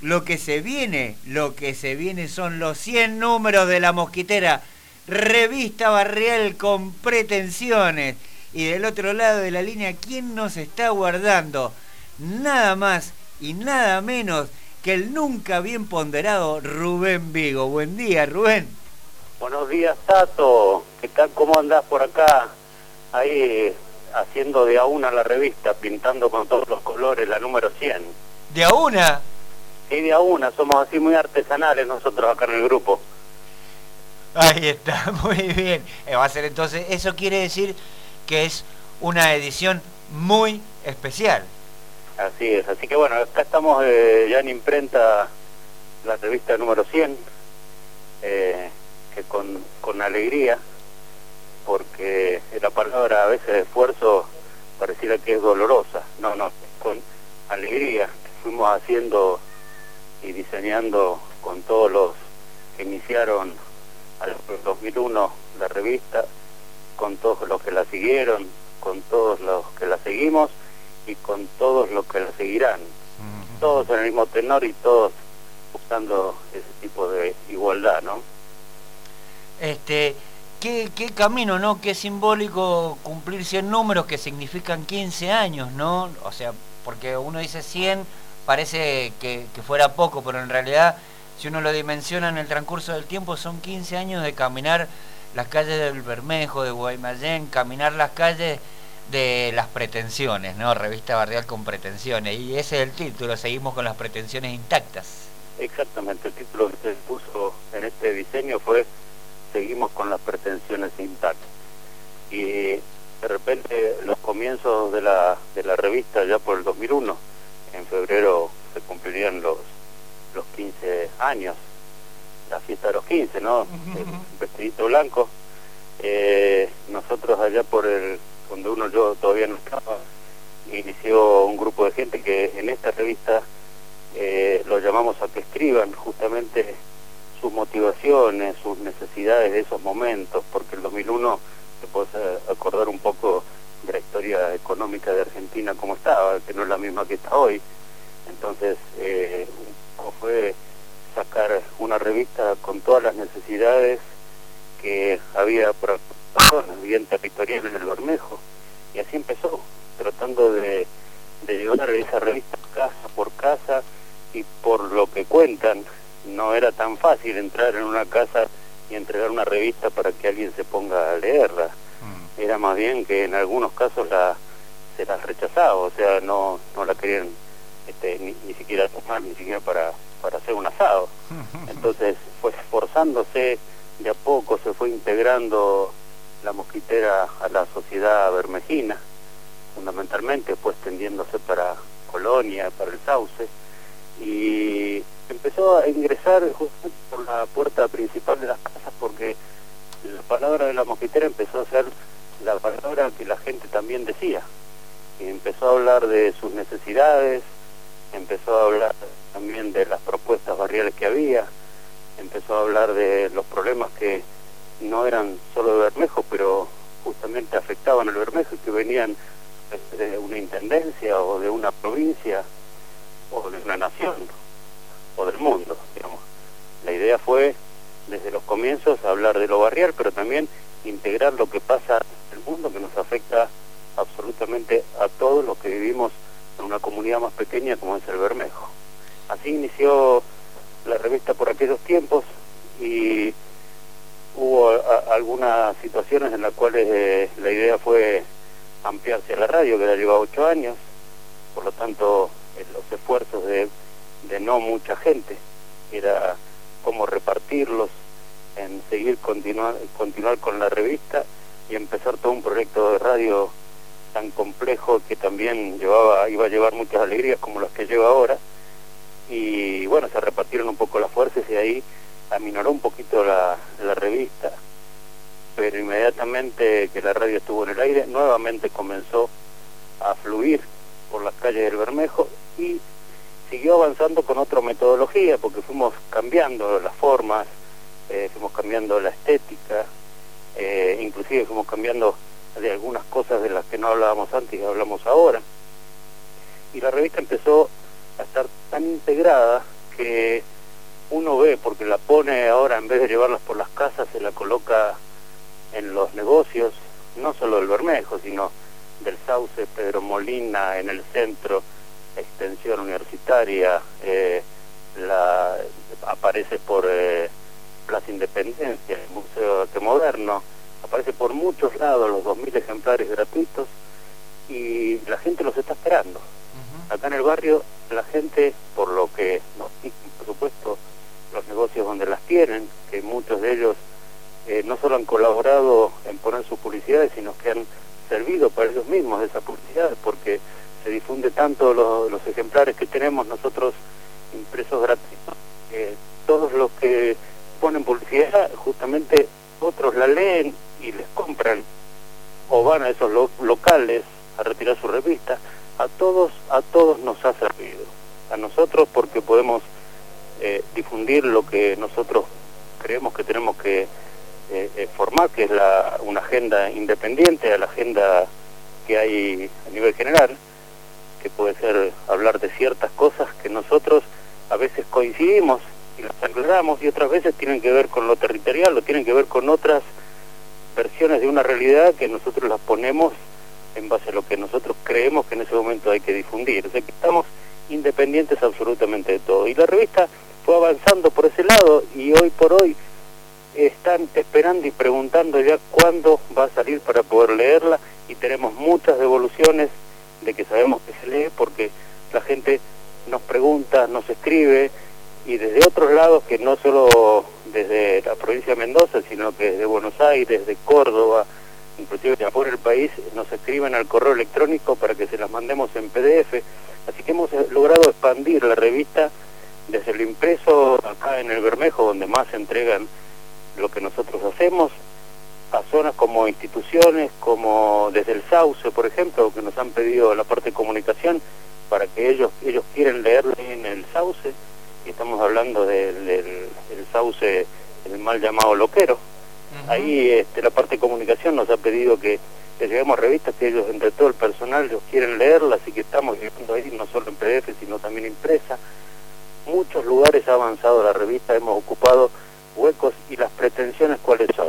lo que se viene son los 100 números de La Mosquitera, revista barrial con pretensiones. Y del otro lado de la línea, ¿quién nos está guardando? Nada más y nada menos que el nunca bien ponderado Rubén Vigo. Buen día, Rubén. Buenos días, Tato. ¿Qué tal? ¿Cómo andás por acá? Ahí haciendo de a una la revista, pintando con todos los colores la número 100. ¿De a una? Sí, de a una. Somos así muy artesanales nosotros acá en el grupo. Ahí está, muy bien. Va a ser entonces, eso quiere decir que es una edición muy especial. Así es. Así que bueno, acá estamos ya en imprenta la revista número 100. Que con alegría, porque la palabra a veces de esfuerzo pareciera que es dolorosa. No, con alegría fuimos haciendo y diseñando con todos los que iniciaron al 2001 la revista, con todos los que la siguieron, con todos los que la seguimos y con todos los que la seguirán. Todos en el mismo tenor y todos buscando ese tipo de igualdad, ¿no? Qué camino, ¿no? Qué simbólico cumplir 100 números que significan 15 años, ¿no? O sea, porque uno dice 100, parece que fuera poco, pero en realidad, si uno lo dimensiona en el transcurso del tiempo, son 15 años de caminar las calles del Bermejo, de Guaymallén, caminar las calles de las pretensiones, ¿no? Revista barrial con pretensiones, y ese es el título, seguimos con las pretensiones intactas. Exactamente, el título que se puso en este diseño fue Seguimos con las pretensiones intactas. Y de repente los comienzos de la revista ya por el 2001, en febrero se cumplirían los 15 años, la fiesta de los 15, ¿no? El vestidito blanco. Nosotros allá cuando yo todavía no estaba, inició un grupo de gente que en esta revista lo llamamos a que escriban justamente sus motivaciones, sus necesidades de esos momentos, porque el 2001 te puedes acordar un poco de la historia económica de Argentina como estaba, que no es la misma que está hoy. Entonces fue sacar una revista con todas las necesidades que había por personas bien territoriales en el Bermejo, y así empezó, tratando de llevar esa revista casa por casa, y por lo que cuentan, no era tan fácil entrar en una casa y entregar una revista para que alguien se ponga a leerla. Era más bien que en algunos casos se las rechazaba, o sea, no la querían ni siquiera tomar, ni siquiera para hacer un asado. Entonces fue esforzándose, de a poco se fue integrando La Mosquitera a la sociedad bermejina, fundamentalmente, pues tendiéndose para Colonia, para el Sauce, y empezó a ingresar justamente por la puerta principal de las casas, porque la palabra de La Mosquitera empezó a ser la palabra que la gente también decía, y empezó a hablar de sus necesidades, empezó a hablar también de las propuestas barriales que había, empezó a hablar de los problemas que no eran solo de Bermejo, pero justamente afectaban al Bermejo y que venían de una intendencia o de una provincia o de una nación o del mundo, digamos. La idea fue, desde los comienzos, hablar de lo barrial, pero también integrar lo que pasa en el mundo, que nos afecta absolutamente a todos los que vivimos en una comunidad más pequeña como es el Bermejo. Así inició la revista por aquellos tiempos, y hubo algunas situaciones en las cuales la idea fue ampliarse a la radio, que ya lleva 8 años, por lo tanto los esfuerzos de no mucha gente era cómo repartirlos en continuar con la revista y empezar todo un proyecto de radio tan complejo que también iba a llevar muchas alegrías como las que lleva ahora. Y bueno, se repartieron un poco las fuerzas y ahí aminoró un poquito la revista, pero inmediatamente que la radio estuvo en el aire, nuevamente comenzó a fluir por las calles del Bermejo y siguió avanzando con otra metodología, porque fuimos cambiando las formas, fuimos cambiando la estética, inclusive fuimos cambiando de algunas cosas de las que no hablábamos antes y hablamos ahora, y la revista empezó a estar tan integrada que uno ve, porque la pone ahora, en vez de llevarlas por las casas, se la coloca en los negocios, no solo del Bermejo, sino del Sauce, Pedro Molina, en el centro, Extensión Universitaria, aparece por Plaza Independencia, el Museo de Arte Moderno, aparece por muchos lados los 2000 ejemplares gratuitos, y la gente los está esperando. Acá en el barrio la gente, por lo que nos dicen, por supuesto, los negocios donde las tienen, que muchos de ellos no solo han colaborado en poner sus publicidades, sino que han servido para ellos mismos de esa publicidad, porque se difunde tanto los ejemplares que tenemos nosotros impresos gratuitos, todos los que ponen publicidad, justamente otros la leen y les compran, o van a esos locales a retirar su revista. A todos nos ha servido. A nosotros porque podemos difundir lo que nosotros creemos que tenemos que formar, que es una agenda independiente a la agenda que hay a nivel general, que puede ser hablar de ciertas cosas que nosotros a veces coincidimos y las aclaramos, y otras veces tienen que ver con lo territorial, o tienen que ver con otras versiones de una realidad que nosotros las ponemos en base a lo que nosotros creemos que en ese momento hay que difundir. O sea que estamos independientes absolutamente de todo. Y la revista fue avanzando por ese lado, y hoy por hoy están esperando y preguntando ya cuándo va a salir para poder leerla, y tenemos muchas devoluciones de que sabemos que se lee, porque la gente nos pregunta, nos escribe, y desde otros lados, que no solo desde la provincia de Mendoza, sino que desde Buenos Aires, de Córdoba, inclusive ya por el país, nos escriben al correo electrónico para que se las mandemos en PDF. Así que hemos logrado expandir la revista desde el impreso acá en el Bermejo, donde más se entregan lo que nosotros hacemos, a zonas como instituciones, como desde el Sauce, por ejemplo, que nos han pedido la parte de comunicación para que ellos quieren leerlo en el Sauce, y estamos hablando del Sauce, el mal llamado Loquero. Ahí la parte de comunicación nos ha pedido que llevemos revistas que ellos, entre todo el personal, ellos quieren leerlas, así que estamos llevando ahí no solo en PDF, sino también impresa. Muchos lugares ha avanzado la revista, hemos ocupado huecos. Y las pretensiones, ¿cuáles son?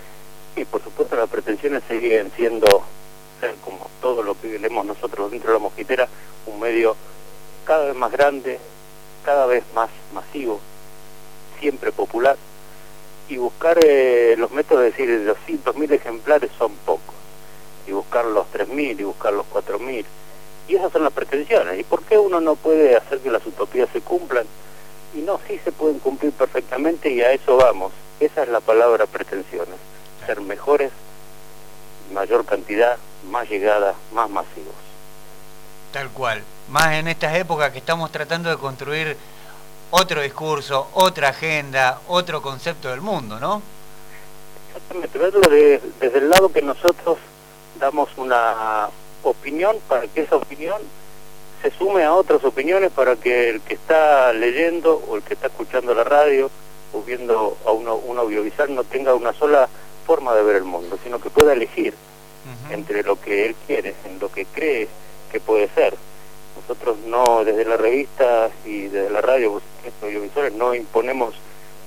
Y por supuesto las pretensiones siguen siendo, como todo lo que leemos nosotros dentro de La Mosquitera, un medio cada vez más grande, cada vez más masivo, siempre popular, y buscar los métodos de decir 200.000 ejemplares son pocos, y buscar los 3.000 y buscar los 4.000, y esas son las pretensiones. ¿Y por qué uno no puede hacer que las utopías se cumplan? Y no, sí se pueden cumplir perfectamente, y a eso vamos. Esa es la palabra pretensiones: ser mejores, mayor cantidad, más llegada, más masivos. Tal cual, más en estas épocas que estamos tratando de construir otro discurso, otra agenda, otro concepto del mundo, ¿no? Exactamente, verlo desde el lado que nosotros damos una opinión, para que esa opinión se sume a otras opiniones, para que el que está leyendo o el que está escuchando la radio o viendo a un audiovisual no tenga una sola forma de ver el mundo, sino que pueda elegir entre lo que él quiere, en lo que cree que puede ser. Nosotros no, desde la revista y desde la radio, audiovisuales, no imponemos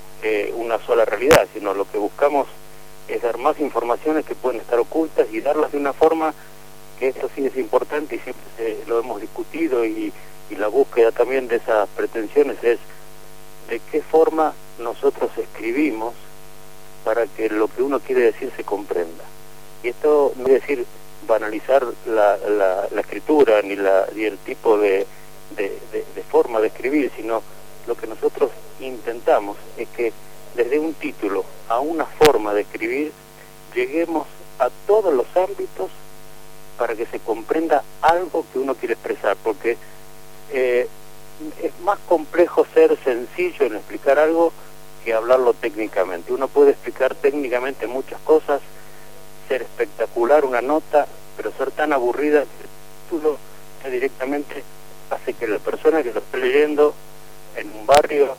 una sola realidad, sino lo que buscamos es dar más informaciones que pueden estar ocultas, y darlas de una forma que eso sí es importante, y siempre lo hemos discutido, y la búsqueda también de esas pretensiones es de qué forma nosotros escribimos para que lo que uno quiere decir se comprenda. Y esto no quiere decir banalizar la escritura ni el tipo de forma de escribir, sino lo que nosotros intentamos es que desde un título a una forma de escribir lleguemos a todos los ámbitos para que se comprenda algo que uno quiere expresar, porque es más complejo ser sencillo en explicar algo que hablarlo técnicamente. Uno puede explicar técnicamente muchas cosas, ser espectacular una nota, pero ser tan aburrida que el título directamente hace que la persona que lo esté leyendo en un barrio,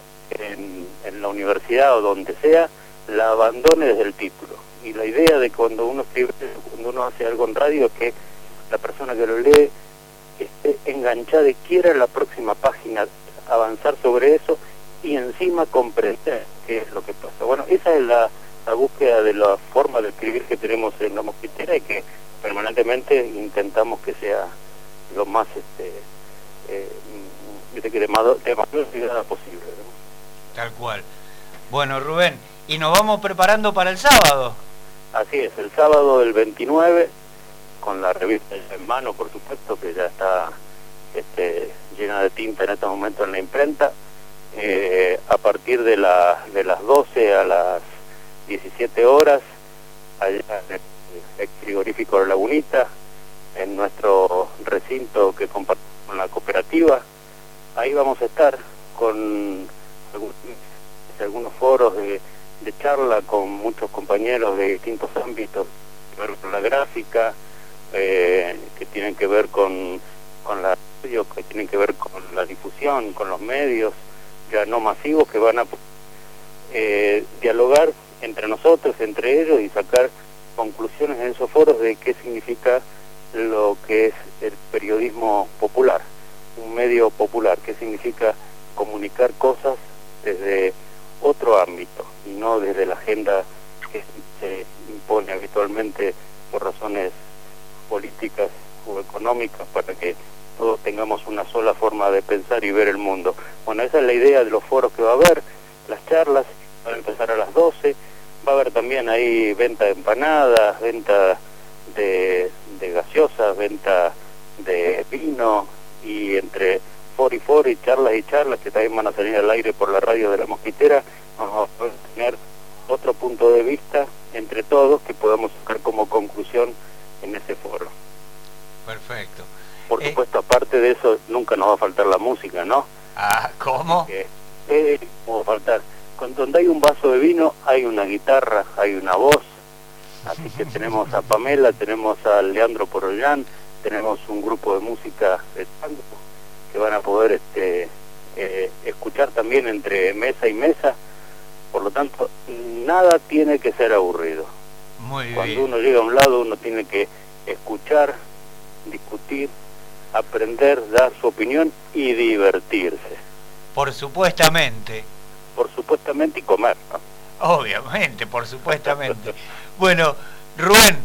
en la universidad o donde sea, la abandone desde el título. Y la idea de cuando uno escribe, cuando uno hace algo en radio, es que la persona que lo lee esté enganchada y quiera en la próxima página avanzar sobre eso, y encima comprender qué es lo que pasa. Bueno, esa es la búsqueda de la forma de escribir que tenemos en La Mosquitera y que permanentemente intentamos que sea lo más de mayor llegada posible, ¿no? Tal cual. Bueno, Rubén, y nos vamos preparando para el sábado. Así es, el sábado del 29, con la revista en mano, por supuesto, que ya está llena de tinta en estos momentos en la imprenta, a partir de las 12 a las 17 horas, allá en el frigorífico de Lagunita, en nuestro recinto que compartimos con la cooperativa. Ahí vamos a estar con algunos foros de charla con muchos compañeros de distintos ámbitos, que ver con la gráfica, que tienen que ver con la radio, que tienen que ver con la difusión, con los medios ya no masivos, que van a dialogar entre nosotros, entre ellos, y sacar conclusiones en esos foros de qué significa lo que es el periodismo popular, un medio popular, qué significa comunicar cosas desde otro ámbito y no desde la agenda que se impone habitualmente por razones políticas o económicas para que todos tengamos una sola forma de pensar y ver el mundo. Bueno, esa es la idea de los foros que va a haber, las charlas van a empezar a las 12, va a haber también ahí venta de empanadas, venta de gaseosas, venta de vino, y entre foro y charlas que también van a salir al aire por la radio de La Mosquitera, vamos a poder tener otro punto de vista entre todos que podamos sacar como conclusión en ese foro. Perfecto. Por supuesto, aparte de eso, nunca nos va a faltar la música, ¿no? Ah, ¿cómo? ¿Cómo va a faltar? Donde hay un vaso de vino, hay una guitarra, hay una voz. Así que tenemos a Pamela, tenemos a Leandro Porollán, tenemos un grupo de música de tango que van a poder escuchar también entre mesa y mesa. Por lo tanto, nada tiene que ser aburrido. Muy bien. Cuando uno llega a un lado, uno tiene que escuchar, discutir, aprender, dar su opinión y divertirse. Por supuestamente. Por supuestamente, y comer, ¿no? Obviamente, por supuestamente. Bueno, Rubén,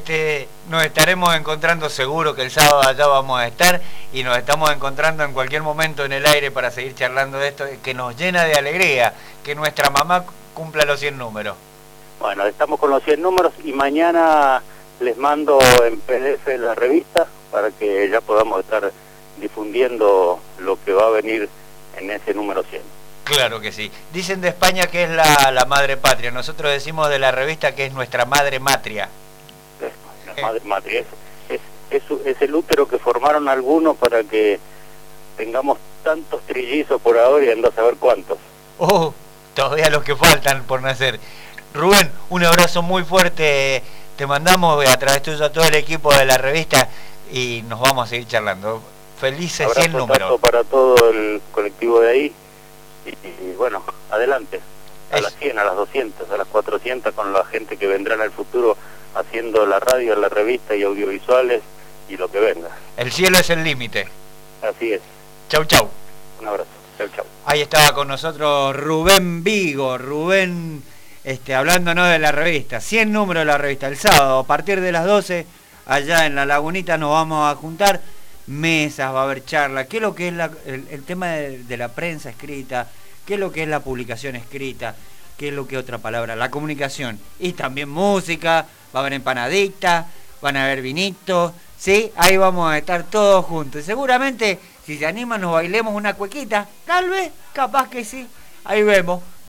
nos estaremos encontrando, seguro que el sábado allá vamos a estar, y nos estamos encontrando en cualquier momento en el aire para seguir charlando de esto, que nos llena de alegría que nuestra mamá cumpla los 100 números. Bueno, estamos con los 100 números y mañana les mando en PDF la revista para que ya podamos estar difundiendo lo que va a venir en ese número 100. Claro que sí. Dicen de España que es la madre patria. Nosotros decimos de la revista que es nuestra madre matria. La madre matria. Es el útero que formaron algunos para que tengamos tantos trillizos por ahora y ando a saber cuántos. Oh, todavía los que faltan por nacer. Rubén, un abrazo muy fuerte. Te mandamos a través tuyo a todo el equipo de la revista y nos vamos a seguir charlando. Felices 100 números. Para todo el colectivo de ahí. Y bueno, adelante, a las 100, a las 200, a las 400 con la gente que vendrá en el futuro haciendo la radio, la revista y audiovisuales y lo que venga. El cielo es el límite. Así es. Chau, chau. Un abrazo. Chau, chau. Ahí estaba con nosotros Rubén Vigo. Rubén, hablándonos de la revista. 100 números de la revista. El sábado, a partir de las 12, allá en la Lagunita nos vamos a juntar. Mesas, va a haber charla, qué es lo que es el tema de la prensa escrita, qué es lo que es la publicación escrita, qué es lo que es otra palabra, la comunicación, y también música, va a haber empanaditas, van a haber vinitos, ¿sí? Ahí vamos a estar todos juntos, y seguramente si se animan nos bailemos una cuequita, tal vez, capaz que sí, ahí vemos.